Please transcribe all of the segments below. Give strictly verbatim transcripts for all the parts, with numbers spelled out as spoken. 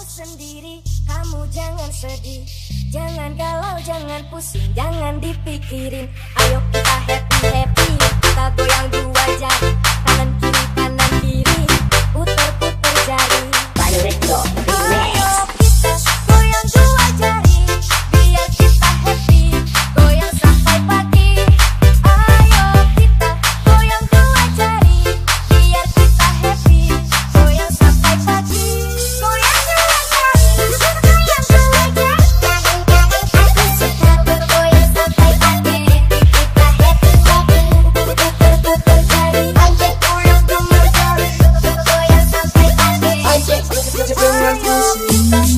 sendiri, kamu jangan sedih, jangan galau, jangan pusing, jangan dipikirin. Ayo kita happy happy, kita goyang dua jari, kanan kiri kanan kiri, puter puter jari. Ayo kita goyang dua jari, biar kita happy, goyang sampai pagi. Ayo kita goyang dua jari, biar kita happy, goyang sampai pagi. Goyang dua jari, goyang dua jari, aku suka bergoyang sampai pagi. Kita happy happy, puter puter jari, ajak goyang dua jari, goyang sampai pagi. Ajak dengan musik.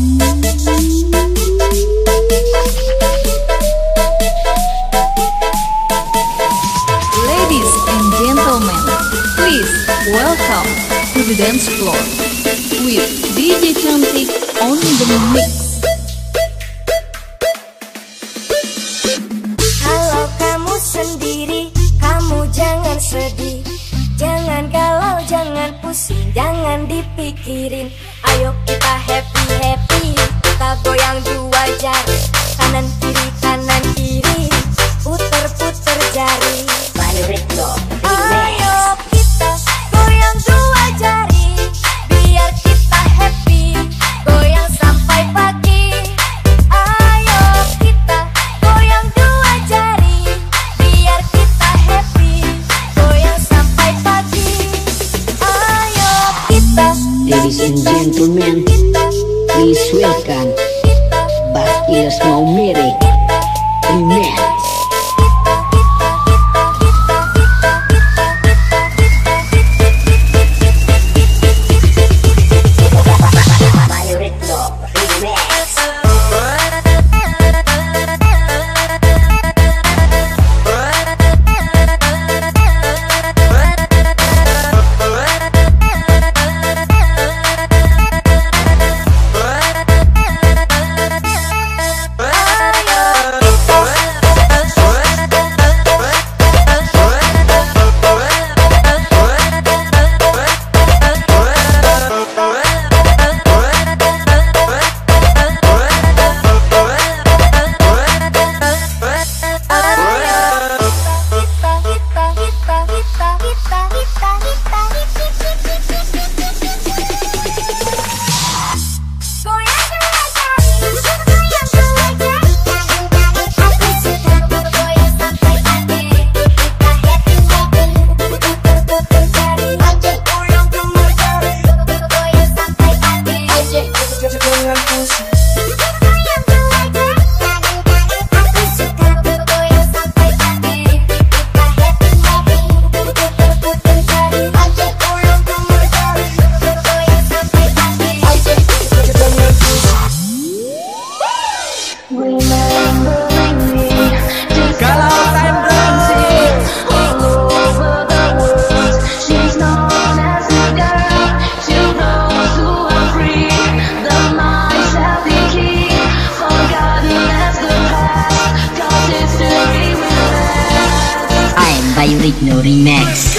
Ladies and gentlemen, please welcome to the dance floor with D J Cantik on the mix. Kalau kamu sendiri, kamu jangan sedih, jangan galau, jangan pusing, jangan dipikirin. Ayo kita happy happy, kita goyang dua jari, kanan kiri kanan kiri, puter puter jari. Ayo kita goyang dua jari, biar kita happy, goyang sampai pagi. Ayo kita goyang dua jari, biar kita happy, goyang sampai pagi. Ayo kita. Ladies and gentlemen, please welcome Bastilas Mau Merek Remix. No remix.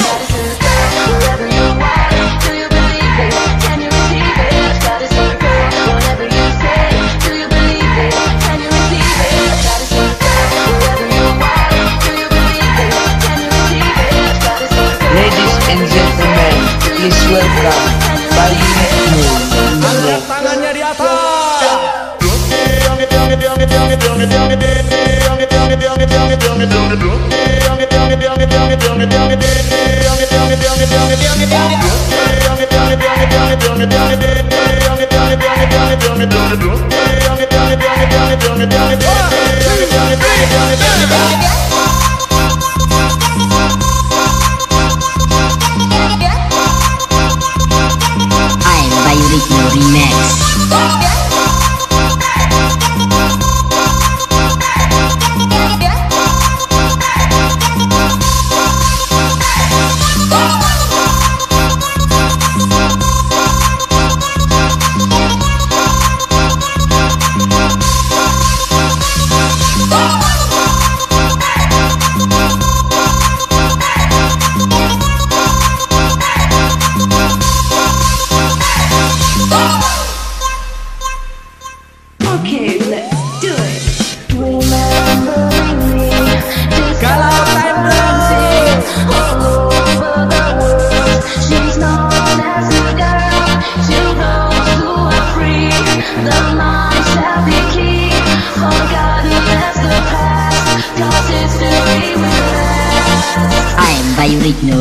Ladies and gentlemen, please welcome Bayu Angkat tangannya di atas. I'm Bayu Ritno Remix.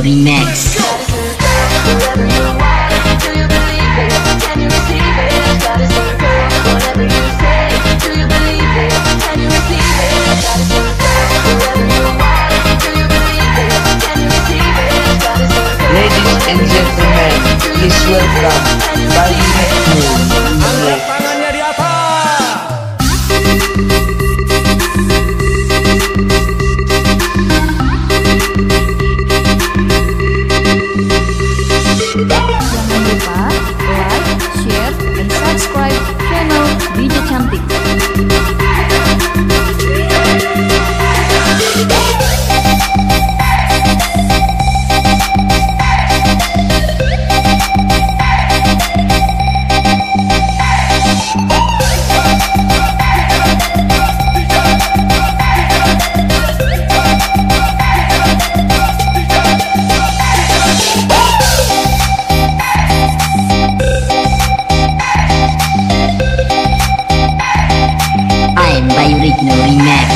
Original Remix. Ladies and gentlemen, please welcome Bayu Retno. Angkat tangannya di atas. Jangan lupa like, share, dan subscribe channel D J Cantik. I'm Bayu Retno Remix.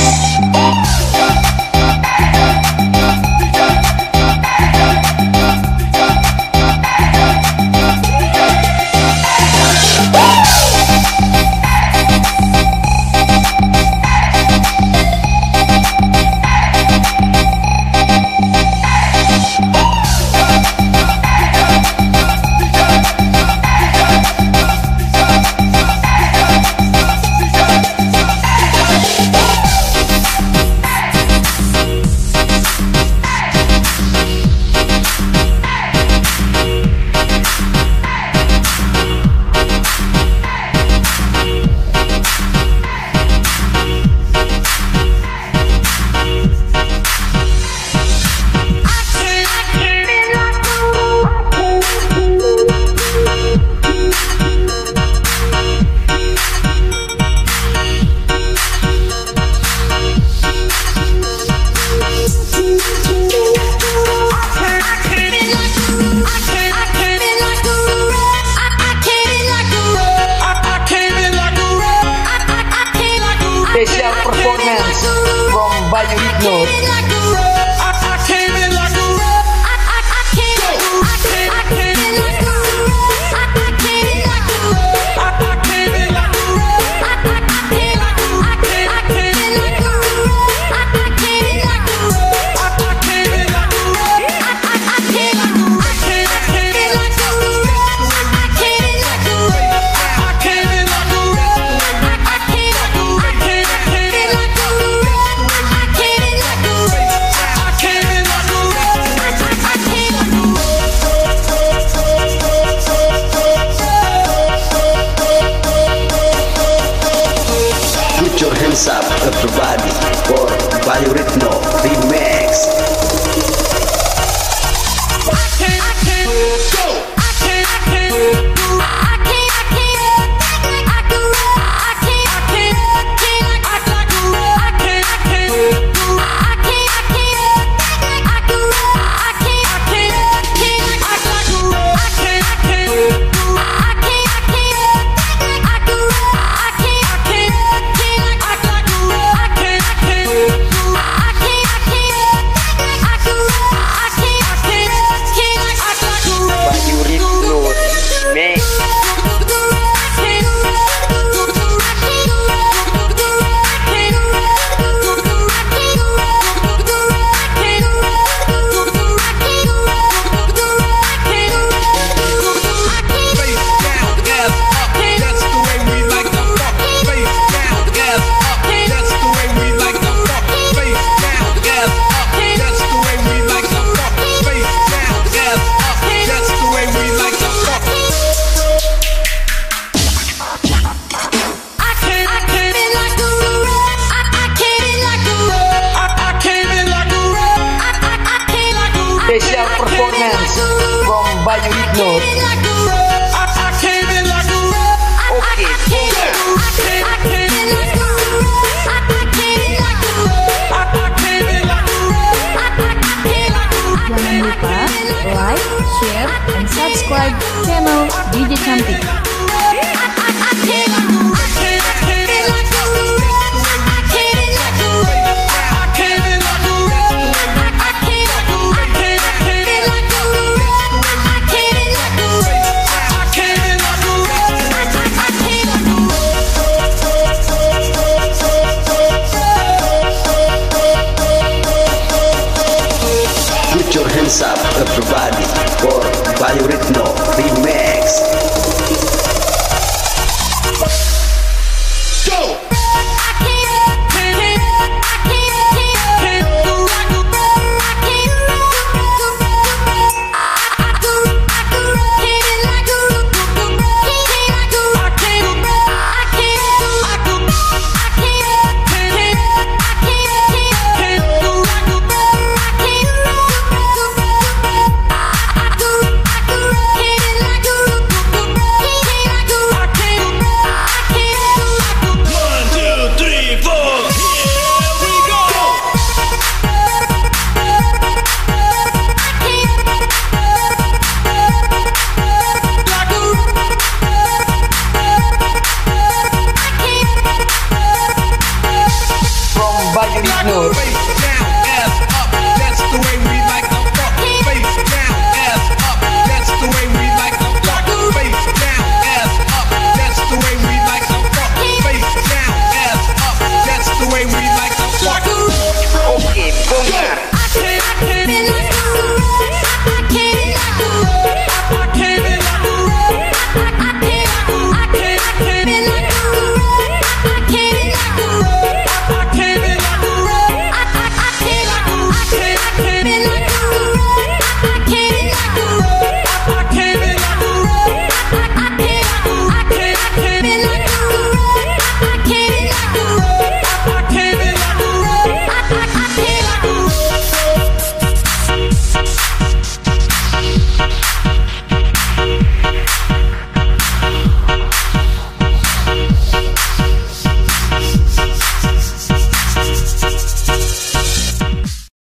Special performance from Bayu Retno. Put your hands up, everybody, for Bayu Retno Remix. Special performance from Bayu Retno. Oke, Jangan lupa like, share, and subscribe channel D J Cantik.